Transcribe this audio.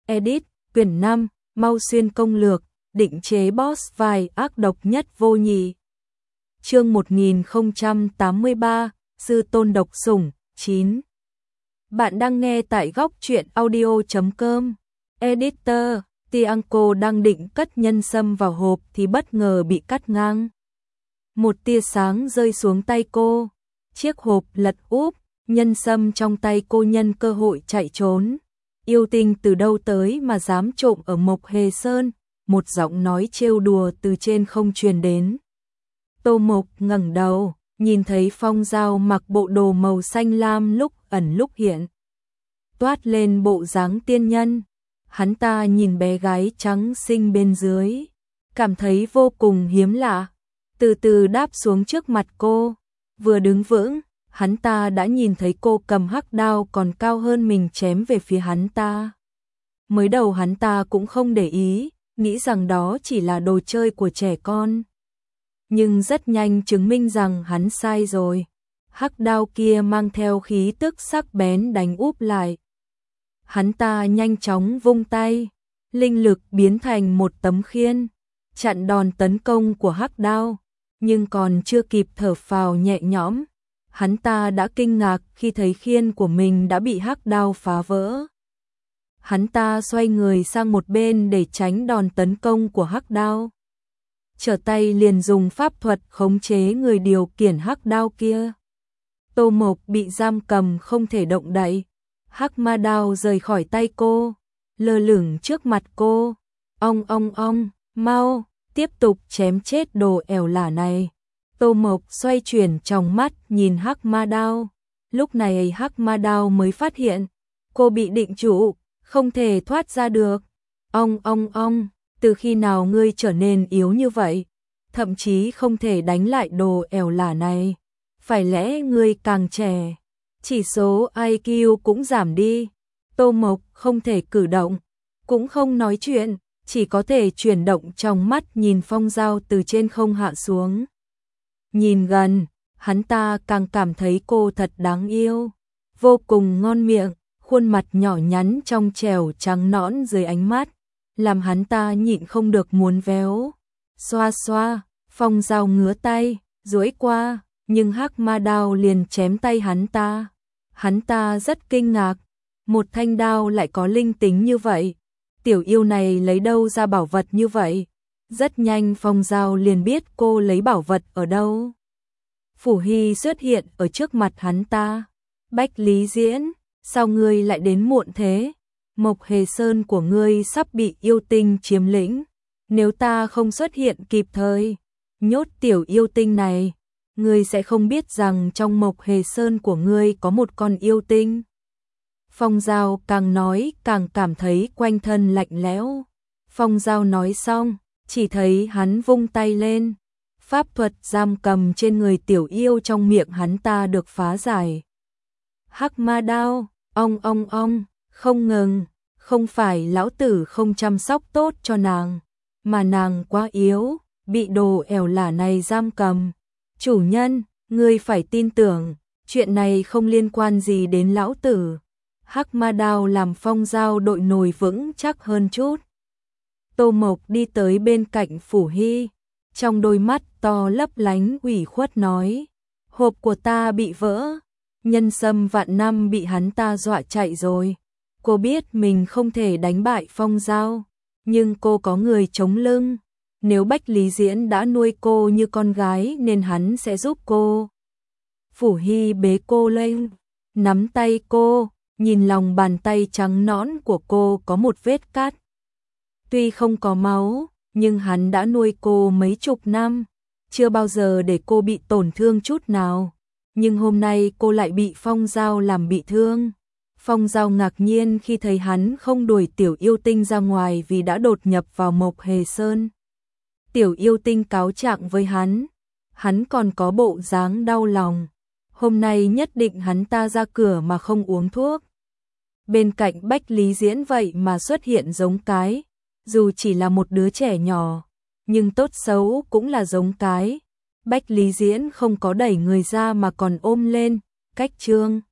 Edit, quyển 5, Mau Xuyên công lược, định chế boss vai ác độc nhất vô nhị. Chương 1083, Sư tôn độc sủng, 9. Bạn đang nghe tại góc truyện audio.com. Editor, Tianco đang định cất nhân sâm vào hộp thì bất ngờ bị cắt ngang. Một tia sáng rơi xuống tay cô, chiếc hộp lật úp, nhân sâm trong tay cô nhân cơ hội chạy trốn. Yêu tinh từ đâu tới mà dám trộm ở Mộc Hề Sơn, một giọng nói trêu đùa từ trên không truyền đến. Tô Mộc ngẩng đầu, nhìn thấy Phong Giao mặc bộ đồ màu xanh lam lúc ẩn lúc hiện, toát lên bộ dáng tiên nhân. Hắn ta nhìn bé gái trắng xinh bên dưới, cảm thấy vô cùng hiếm lạ, từ từ đáp xuống trước mặt cô. Vừa đứng vững, hắn ta đã nhìn thấy cô cầm hắc đao còn cao hơn mình chém về phía hắn ta. Mới đầu hắn ta cũng không để ý, nghĩ rằng đó chỉ là đồ chơi của trẻ con. Nhưng rất nhanh chứng minh rằng hắn sai rồi. Hắc đao kia mang theo khí tức sắc bén đánh úp lại. Hắn ta nhanh chóng vung tay, linh lực biến thành một tấm khiên, chặn đòn tấn công của hắc đao. Nhưng còn chưa kịp thở phào nhẹ nhõm, hắn ta đã kinh ngạc khi thấy khiên của mình đã bị hắc đao phá vỡ. Hắn ta xoay người sang một bên để tránh đòn tấn công của hắc đao, trở tay liền dùng pháp thuật khống chế người điều khiển hắc đao kia. Tô Mộc bị giam cầm không thể động đậy, hắc ma đao rời khỏi tay cô, lơ lửng trước mặt cô. Ong, mau, tiếp tục chém chết đồ ẻo lả này. Tô Mộc xoay chuyển tròng mắt nhìn hắc ma đao. Lúc này hắc ma đao mới phát hiện cô bị định trụ, không thể thoát ra được. Ong, từ khi nào ngươi trở nên yếu như vậy, thậm chí không thể đánh lại đồ ẻo lả này. Phải lẽ ngươi càng trẻ, chỉ số IQ cũng giảm đi. Tô Mộc không thể cử động, cũng không nói chuyện, chỉ có thể chuyển động trong mắt nhìn Phong Giao từ trên không hạ xuống. Nhìn gần, hắn ta càng cảm thấy cô thật đáng yêu, vô cùng ngon miệng, khuôn mặt nhỏ nhắn trong trẻo trắng nõn dưới ánh mắt, làm hắn ta nhịn không được muốn véo. Xoa, Phong Giao ngứa tay, duỗi qua, nhưng hắc ma đao liền chém tay hắn ta. Hắn ta rất kinh ngạc, một thanh đao lại có linh tính như vậy. Tiểu yêu này lấy đâu ra bảo vật như vậy? Rất nhanh Phong Giao liền biết cô lấy bảo vật ở đâu. Phủ Hy xuất hiện ở trước mặt hắn ta. Bách Lý Diễn, sao ngươi lại đến muộn thế? Mộc Hề Sơn của ngươi sắp bị yêu tinh chiếm lĩnh. Nếu ta không xuất hiện kịp thời, nhốt tiểu yêu tinh này, ngươi sẽ không biết rằng trong Mộc Hề Sơn của ngươi có một con yêu tinh. Phong Giao càng nói càng cảm thấy quanh thân lạnh lẽo. Phong Giao nói xong, chỉ thấy hắn vung tay lên. Pháp thuật giam cầm trên người tiểu yêu trong miệng hắn ta được phá giải. Hắc ma đao, ong, không ngừng, không phải lão tử không chăm sóc tốt cho nàng, mà nàng quá yếu, bị đồ ẻo lả này giam cầm. Chủ nhân, ngươi phải tin tưởng, chuyện này không liên quan gì đến lão tử. Hắc ma đao làm Phong Giao đội nổi vững chắc hơn chút. Tô Mộc đi tới bên cạnh Phủ Hy, trong đôi mắt to lấp lánh ủy khuất nói: hộp của ta bị vỡ, nhân sâm vạn năm bị hắn ta dọa chạy rồi. Cô biết mình không thể đánh bại Phong Giao, nhưng cô có người chống lưng. Nếu Bách Lý Diễn đã nuôi cô như con gái nên hắn sẽ giúp cô. Phủ Hy bế cô lên, nắm tay cô, nhìn lòng bàn tay trắng nõn của cô có một vết cắt. Tuy không có máu, nhưng hắn đã nuôi cô mấy chục năm, chưa bao giờ để cô bị tổn thương chút nào. Nhưng hôm nay cô lại bị Phong Giao làm bị thương. Phong Giao ngạc nhiên khi thấy hắn không đuổi tiểu yêu tinh ra ngoài vì đã đột nhập vào Mộc Hề Sơn. Tiểu yêu tinh cáo trạng với hắn còn có bộ dáng đau lòng. Hôm nay nhất định hắn ta ra cửa mà không uống thuốc. Bên cạnh Bách Lý Diễn vậy mà xuất hiện giống cái, dù chỉ là một đứa trẻ nhỏ, nhưng tốt xấu cũng là giống cái. Bách Lý Diễn không có đẩy người ra mà còn ôm lên, cách chương.